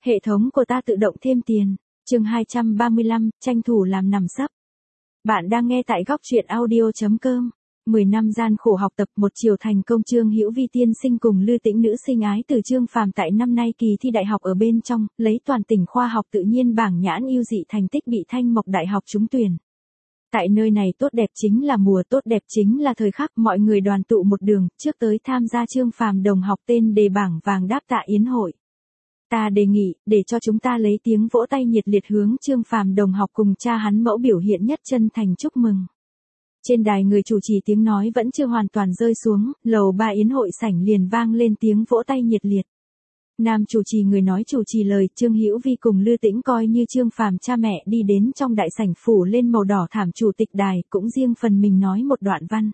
Hệ thống của ta tự động thêm tiền. Chương 235, tranh thủ làm nằm sấp. Bạn đang nghe tại góc truyện audio.com. 10 năm gian khổ học tập, một chiều thành công. Trương Hữu Vi tiên sinh cùng Lư Tĩnh nữ sinh ái từ Trương Phàm tại năm nay kỳ thi đại học ở bên trong, lấy toàn tỉnh khoa học tự nhiên bảng nhãn ưu dị thành tích bị Thanh Mộc Đại học trúng tuyển. Tại nơi này tốt đẹp chính là mùa, tốt đẹp chính là thời khắc, mọi người đoàn tụ một đường, trước tới tham gia Trương Phàm đồng học tên đề bảng vàng đáp tạ yến hội. Ta đề nghị, để cho chúng ta lấy tiếng vỗ tay nhiệt liệt hướng Trương Phàm đồng học cùng cha hắn mẫu biểu hiện nhất chân thành chúc mừng. Trên đài người chủ trì tiếng nói vẫn chưa hoàn toàn rơi xuống, lầu 3 yến hội sảnh liền vang lên tiếng vỗ tay nhiệt liệt. Nam chủ trì người nói chủ trì lời, Trương Hữu Vi cùng Lư Tĩnh coi như Trương Phàm cha mẹ đi đến trong đại sảnh phủ lên màu đỏ thảm chủ tịch đài, cũng riêng phần mình nói một đoạn văn.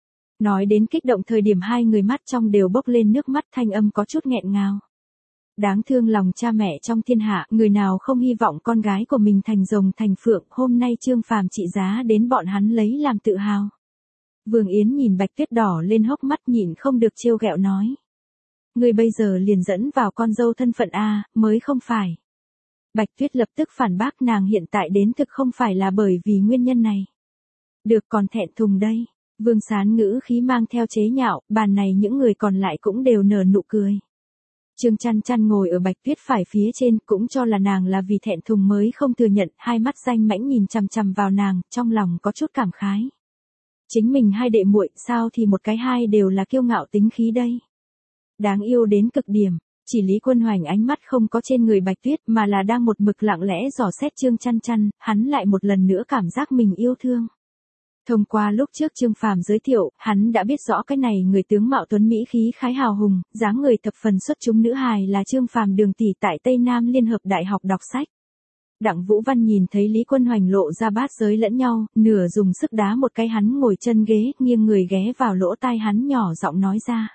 Nói đến kích động thời điểm hai người mắt trong đều bốc lên nước mắt, thanh âm có chút nghẹn ngào. Đáng thương lòng cha mẹ trong thiên hạ, người nào không hy vọng con gái của mình thành rồng thành phượng, hôm nay Trương Phàm trị giá đến bọn hắn lấy làm tự hào. Vương Yến nhìn Bạch Tuyết đỏ lên hốc mắt nhịn không được trêu ghẹo nói. Người bây giờ liền dẫn vào con dâu thân phận A, mới không phải. Bạch Tuyết lập tức phản bác, nàng hiện tại đến thực không phải là bởi vì nguyên nhân này. Được, còn thẹn thùng đây. Vương Sán ngữ khí mang theo chế nhạo, bàn này những người còn lại cũng đều nở nụ cười. Trương Chăn Chăn ngồi ở Bạch Tuyết phải phía trên, cũng cho là nàng là vì thẹn thùng mới không thừa nhận, hai mắt danh mãnh nhìn chằm chằm vào nàng, trong lòng có chút cảm khái. Chính mình hai đệ muội, sao thì một cái hai đều là kiêu ngạo tính khí đây. Đáng yêu đến cực điểm, chỉ Lý Quân Hoành ánh mắt không có trên người Bạch Tuyết mà là đang một mực lặng lẽ dò xét Trương Chăn Chăn, hắn lại một lần nữa cảm giác mình yêu thương. Thông qua lúc trước Trương Phàm giới thiệu, hắn đã biết rõ cái này người tướng mạo tuấn mỹ khí khái hào hùng, dáng người thập phần xuất chúng nữ hài là Trương Phàm đường tỷ tại Tây Nam Liên hợp Đại học đọc sách. Đặng Vũ Văn nhìn thấy Lý Quân Hoành lộ ra bát giới lẫn nhau, nửa dùng sức đá một cái hắn ngồi chân ghế, nghiêng người ghé vào lỗ tai hắn nhỏ giọng nói ra.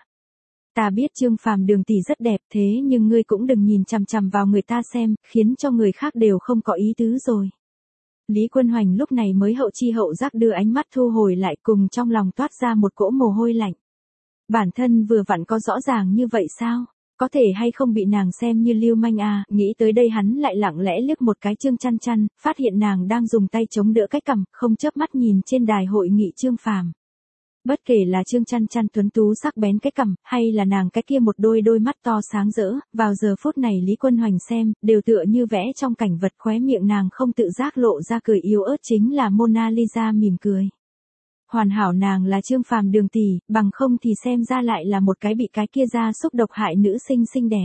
Ta biết Trương Phàm đường tỷ rất đẹp, thế nhưng ngươi cũng đừng nhìn chằm chằm vào người ta xem, khiến cho người khác đều không có ý tứ rồi. Lý Quân Hoành lúc này mới hậu chi hậu giác đưa ánh mắt thu hồi lại, cùng trong lòng toát ra một cỗ mồ hôi lạnh. Bản thân vừa vặn có rõ ràng như vậy sao? Có thể hay không bị nàng xem như lưu manh à? Nghĩ tới đây hắn lại lặng lẽ liếc một cái Trương Chăn Chăn, phát hiện nàng đang dùng tay chống đỡ cái cằm, không chớp mắt nhìn trên đài hội nghị Trương Phàm. Bất kể là Trương Chăn Chăn tuấn tú sắc bén cái cằm, hay là nàng cái kia một đôi mắt to sáng rỡ, vào giờ phút này Lý Quân Hoành xem, đều tựa như vẽ trong cảnh vật, khóe miệng nàng không tự giác lộ ra cười yếu ớt, chính là Mona Lisa mỉm cười. Hoàn hảo nàng là Trương Phàm đường tỷ, bằng không thì xem ra lại là một cái bị cái kia ra xúc độc hại nữ sinh xinh đẹp.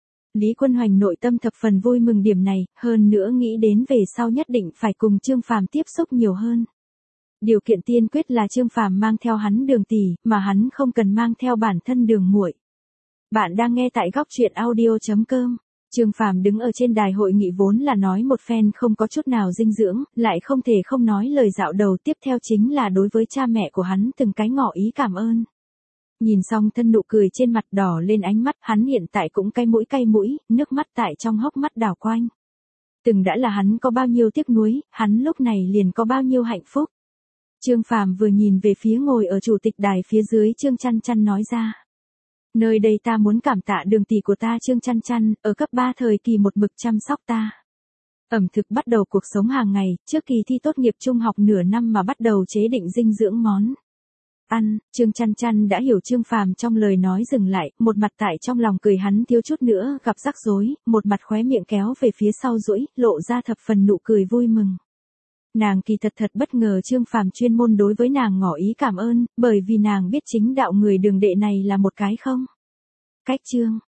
Lý Quân Hoành nội tâm thập phần vui mừng điểm này, hơn nữa nghĩ đến về sau nhất định phải cùng Trương Phàm tiếp xúc nhiều hơn. Điều kiện tiên quyết là Trương Phàm mang theo hắn đường tỷ, mà hắn không cần mang theo bản thân đường muội. Bạn đang nghe tại góc truyện audio.com. Trương Phàm đứng ở trên đài hội nghị vốn là nói một phen không có chút nào dinh dưỡng, lại không thể không nói lời dạo đầu, tiếp theo chính là đối với cha mẹ của hắn từng cái ngỏ ý cảm ơn. Nhìn xong thân nụ cười trên mặt đỏ lên ánh mắt, hắn hiện tại cũng cay mũi, nước mắt tại trong hốc mắt đảo quanh. Từng đã là hắn có bao nhiêu tiếc nuối, hắn lúc này liền có bao nhiêu hạnh phúc. Trương Phàm vừa nhìn về phía ngồi ở chủ tịch đài phía dưới Trương Chăn Chăn nói ra. Nơi đây ta muốn cảm tạ đường tỷ của ta Trương Chăn Chăn, ở cấp 3 thời kỳ một mực chăm sóc ta. Ẩm thực bắt đầu cuộc sống hàng ngày, trước kỳ thi tốt nghiệp trung học nửa năm mà bắt đầu chế định dinh dưỡng món ăn. Trương Chăn Chăn đã hiểu Trương Phàm trong lời nói dừng lại, một mặt tại trong lòng cười hắn thiếu chút nữa gặp rắc rối, một mặt khóe miệng kéo về phía sau duỗi, lộ ra thập phần nụ cười vui mừng. Nàng kỳ thật bất ngờ Trương Phàm chuyên môn đối với nàng ngỏ ý cảm ơn, bởi vì nàng biết chính đạo người đường đệ này là một cái không cách Trương